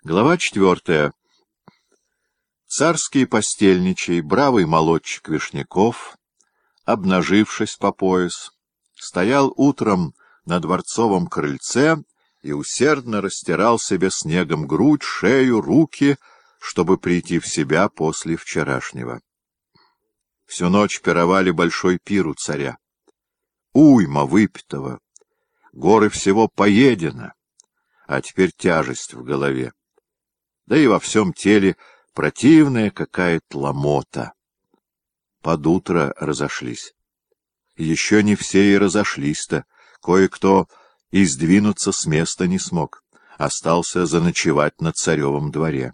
Глава 4. Царский постельничий, бравый молодчик Вишняков, обнажившись по пояс, стоял утром на дворцовом крыльце и усердно растирал себе снегом грудь, шею, руки, чтобы прийти в себя после вчерашнего. Всю ночь пировали большой пир у царя. Уйма выпитого, горы всего поедено, а теперь тяжесть в голове. Да и во всем теле противная какая-то ломота. Под утро разошлись. Еще не все и разошлись-то. Кое-кто и сдвинуться с места не смог. Остался заночевать на царевом дворе.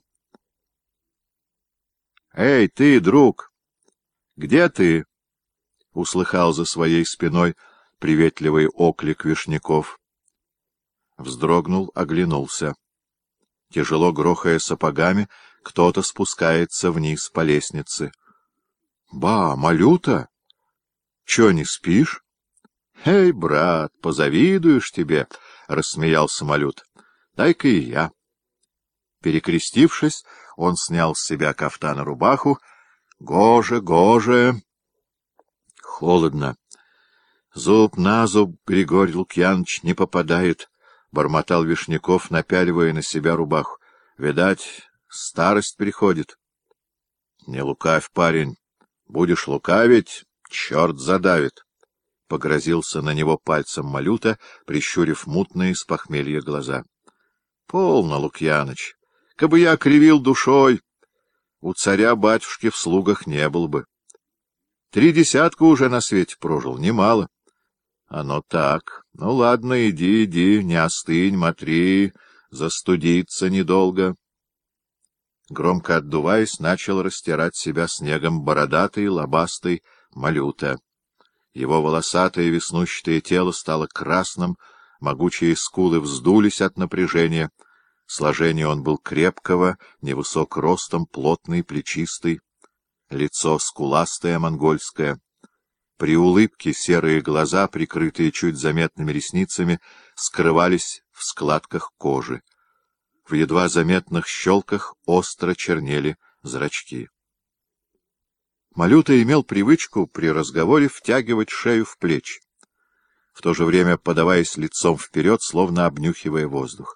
— Эй, ты, друг! Где ты? — услыхал за своей спиной приветливый оклик Вишняков. Вздрогнул, оглянулся. Тяжело грохая сапогами, кто-то спускается вниз по лестнице. — Ба, Малюта! Чё, не спишь? — Эй, брат, позавидуешь тебе, — рассмеялся Малют. — Дай-ка и я. Перекрестившись, он снял с себя кафтан и рубаху. — Гоже, гоже! Холодно. Зуб на зуб, Григорий Лукьяныч, не попадает. — бормотал Вишняков, напяливая на себя рубаху. — Видать, старость приходит. — Не лукавь, парень. Будешь лукавить, черт задавит. Погрозился на него пальцем Малюта, прищурив мутные с похмелья глаза. — Полно, Лукьяныч. Кабы я кривил душой, у царя-батюшки в слугах не был бы. 3 десятка уже на свете прожил, немало. Оно так. Ну, ладно, иди, иди, не остынь, смотри, застудиться недолго. Громко отдуваясь, начал растирать себя снегом бородатый, лобастый Малюта. Его волосатое веснущатое тело стало красным, могучие скулы вздулись от напряжения. Сложение он был крепкого, невысок ростом, плотный, плечистый, лицо скуластое, монгольское. При улыбке серые глаза, прикрытые чуть заметными ресницами, скрывались в складках кожи. В едва заметных щелках остро чернели зрачки. Малюта имел привычку при разговоре втягивать шею в плечи, в то же время подаваясь лицом вперед, словно обнюхивая воздух.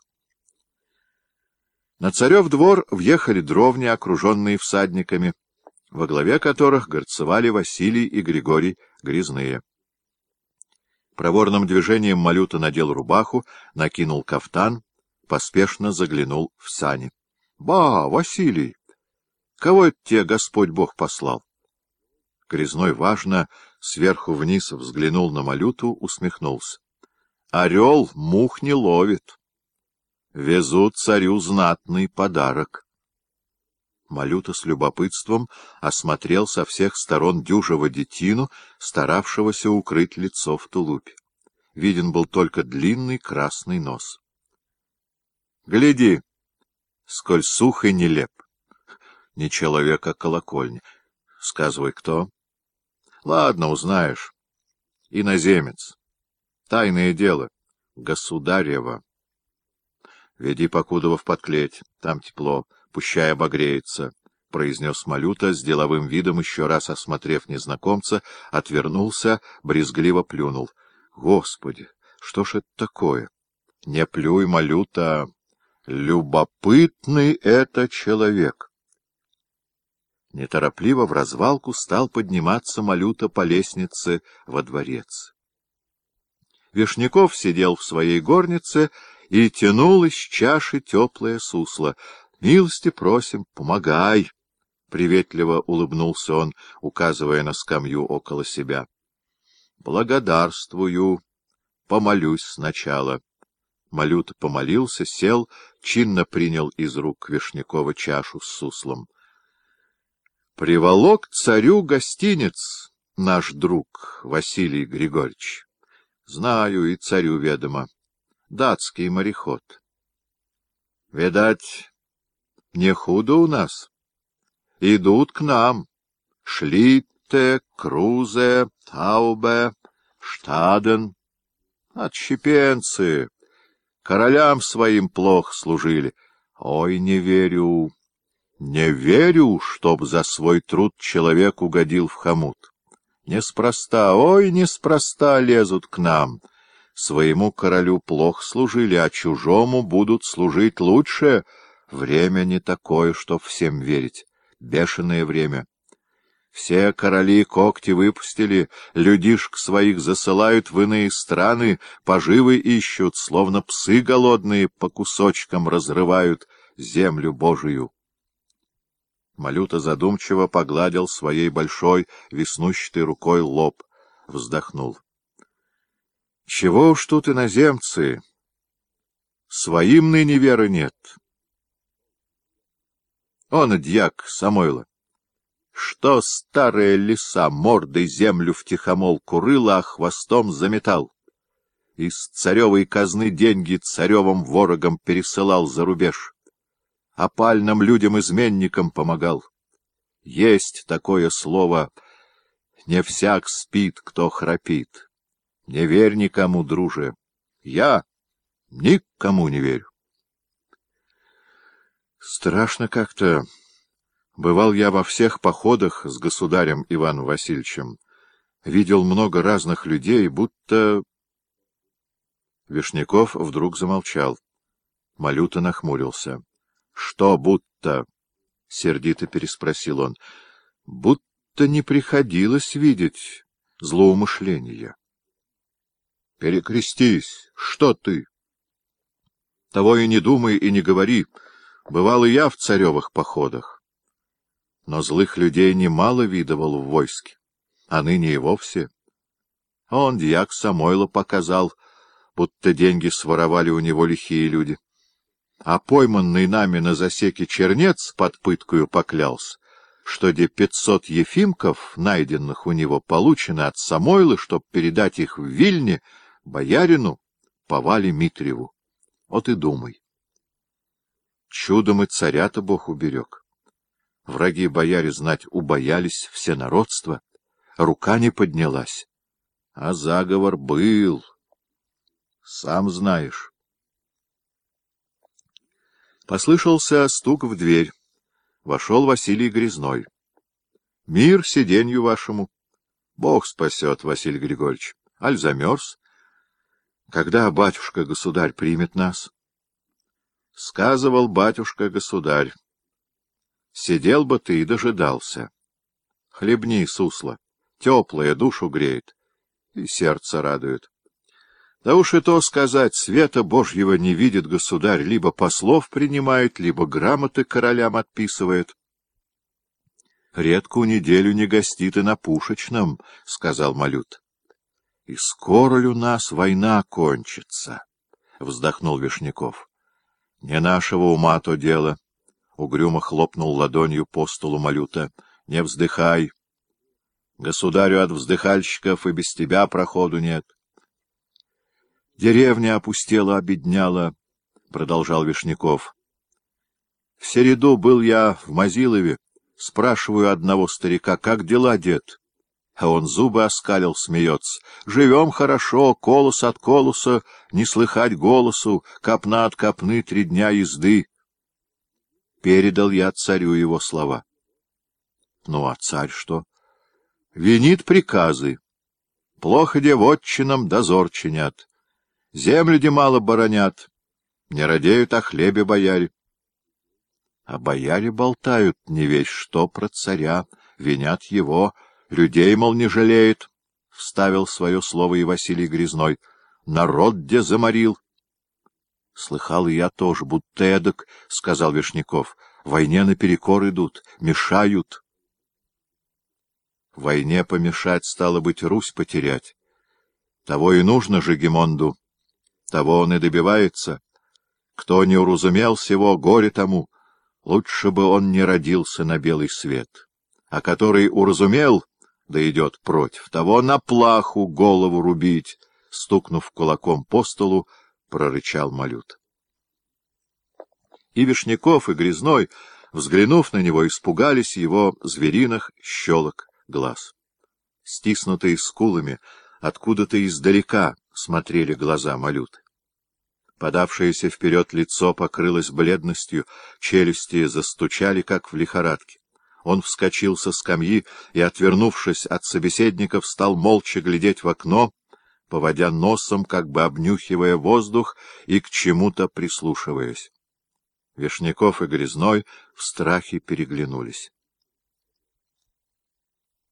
На царев двор въехали дровни, окруженные всадниками, во главе которых горцевали Василий и Григорий Грязные. Проворным движением Малюта надел рубаху, накинул кафтан, поспешно заглянул в сани. — Ба, Василий! Кого это тебе Господь Бог послал? Грязной важно сверху вниз взглянул на Малюту, усмехнулся. — Орел мух не ловит. Везут царю знатный подарок. Малюта с любопытством осмотрел со всех сторон дюжего детину, старавшегося укрыть лицо в тулупе. Виден был только длинный красный нос. — Гляди, сколь сух и нелеп. Не человек, а колокольня. Сказывай, кто? — Ладно, узнаешь. Иноземец. Тайное дело. Государева. Веди Покудова в подклеть, там тепло. Пущай обогреется, — произнес Малюта, с деловым видом, еще раз осмотрев незнакомца, отвернулся, брезгливо плюнул. — Господи, что ж это такое? — Не плюй, Малюта, любопытный это человек. Неторопливо вразвалку стал подниматься Малюта по лестнице во дворец. Вишняков сидел в своей горнице и тянул из чаши теплое сусло. — Милости просим, помогай! — приветливо улыбнулся он, указывая на скамью около себя. — Благодарствую. Помолюсь сначала. Малюта помолился, сел, чинно принял из рук Вишнякова чашу с суслом. — Приволок царю гостинец наш друг Василий Григорьевич. Знаю, и царю ведомо. Датский мореход. Видать, не худо у нас. Идут к нам. Шлитте, Крузе, Таубе, Штаден. Отщепенцы. Королям своим плохо служили, Ой, не верю, не верю, чтоб за свой труд человек угодил в хомут. Неспроста, ой, неспроста лезут к нам. Своему королю плохо служили, а чужому будут служить лучше. Время не такое, чтоб всем верить. Бешеное время. Все короли когти выпустили, людишек своих засылают в иные страны, поживы ищут, словно псы голодные по кусочкам разрывают землю Божию. Малюта задумчиво погладил своей большой веснущатой рукой лоб, вздохнул. — Чего уж тут иноземцы? Своим ныне веры нет. Он, дьяк Самойла, что старая лиса мордой землю втихомолку рыла, а хвостом заметал. Из царевой казны деньги царевым ворогам пересылал за рубеж. Опальным людям-изменникам помогал. Есть такое слово: не всяк спит, кто храпит. Не верь никому, друже. Я никому не верю. Страшно как-то. Бывал я во всех походах с государем Иваном Васильевичем. Видел много разных людей, будто... Вишняков вдруг замолчал. Малюта нахмурился. — Что будто? — сердито переспросил он. — Будто не приходилось видеть злоумышления. — Перекрестись! Что ты? — Того и не думай, и не говори. Бывал и я в царевых походах. Но злых людей немало видывал в войске, а ныне и вовсе. Он, дьяк Самойла, показал, будто деньги своровали у него лихие люди. А пойманный нами на засеке чернец под пыткою поклялся, что де 500 ефимков, найденных у него, получено от Самойлы, чтоб передать их в Вильне боярину Повале Митреву. Вот и думай. Чудом и царя-то Бог уберег. Враги бояре, знать, убоялись всенародства, рука не поднялась. А заговор был, сам знаешь. Послышался стук в дверь. Вошел Василий Грязной. — Мир сиденью вашему. — Бог спасет, Василий Григорьевич. Аль замерз? — Когда батюшка-государь примет нас? — Сказывал батюшка-государь. Сидел бы ты и дожидался. Хлебни, сусло, теплое, душу греет и сердце радует. Да уж и то сказать, света Божьего не видит государь, либо послов принимает, либо грамоты королям отписывает. — Редкую неделю не гостит и на Пушечном, — сказал Малют. — И скоро ли у нас война кончится? — вздохнул Вишняков. — Не нашего ума то дело. Угрюмо хлопнул ладонью по столу Малюта. — Не вздыхай. Государю от вздыхальщиков и без тебя проходу нет. — Деревня опустела, обедняла, — продолжал Вишняков. — В середу был я в Мазилове, спрашиваю одного старика: как дела, дед? А он зубы оскалил, смеется. Живем хорошо, колос от колоса, не слыхать голосу, копна от копны 3 дня езды. Передал я царю его слова. Ну, а царь что? Винит приказы. Плохо де вотчинам дозор чинят. Землю де мало боронят. Не радеют о хлебе бояре. А бояре болтают не весь что про царя, винят его, людей, мол, не жалеет, — вставил свое слово и Василий Грязной. Народ где заморил. — Слыхал и я тоже, будто эдак, — сказал Вишняков. — Войне наперекор идут, мешают. Войне помешать, стало быть, Русь потерять. Того и нужно Жигемонду, того он и добивается. Кто не уразумел сего, горе тому, лучше бы он не родился на белый свет. А который уразумел, да идет против, того на плаху голову рубить, — стукнув кулаком по столу, прорычал Малют. И Вишняков, и Грязной, взглянув на него, испугались его звериных щелок глаз. Стиснутые скулами, откуда-то издалека смотрели глаза Малюты. Подавшееся вперед лицо покрылось бледностью, челюсти застучали, как в лихорадке. Он вскочил со скамьи и, отвернувшись от собеседников, стал молча глядеть в окно, поводя носом, как бы обнюхивая воздух и к чему-то прислушиваясь. Вишняков и Грязной в страхе переглянулись.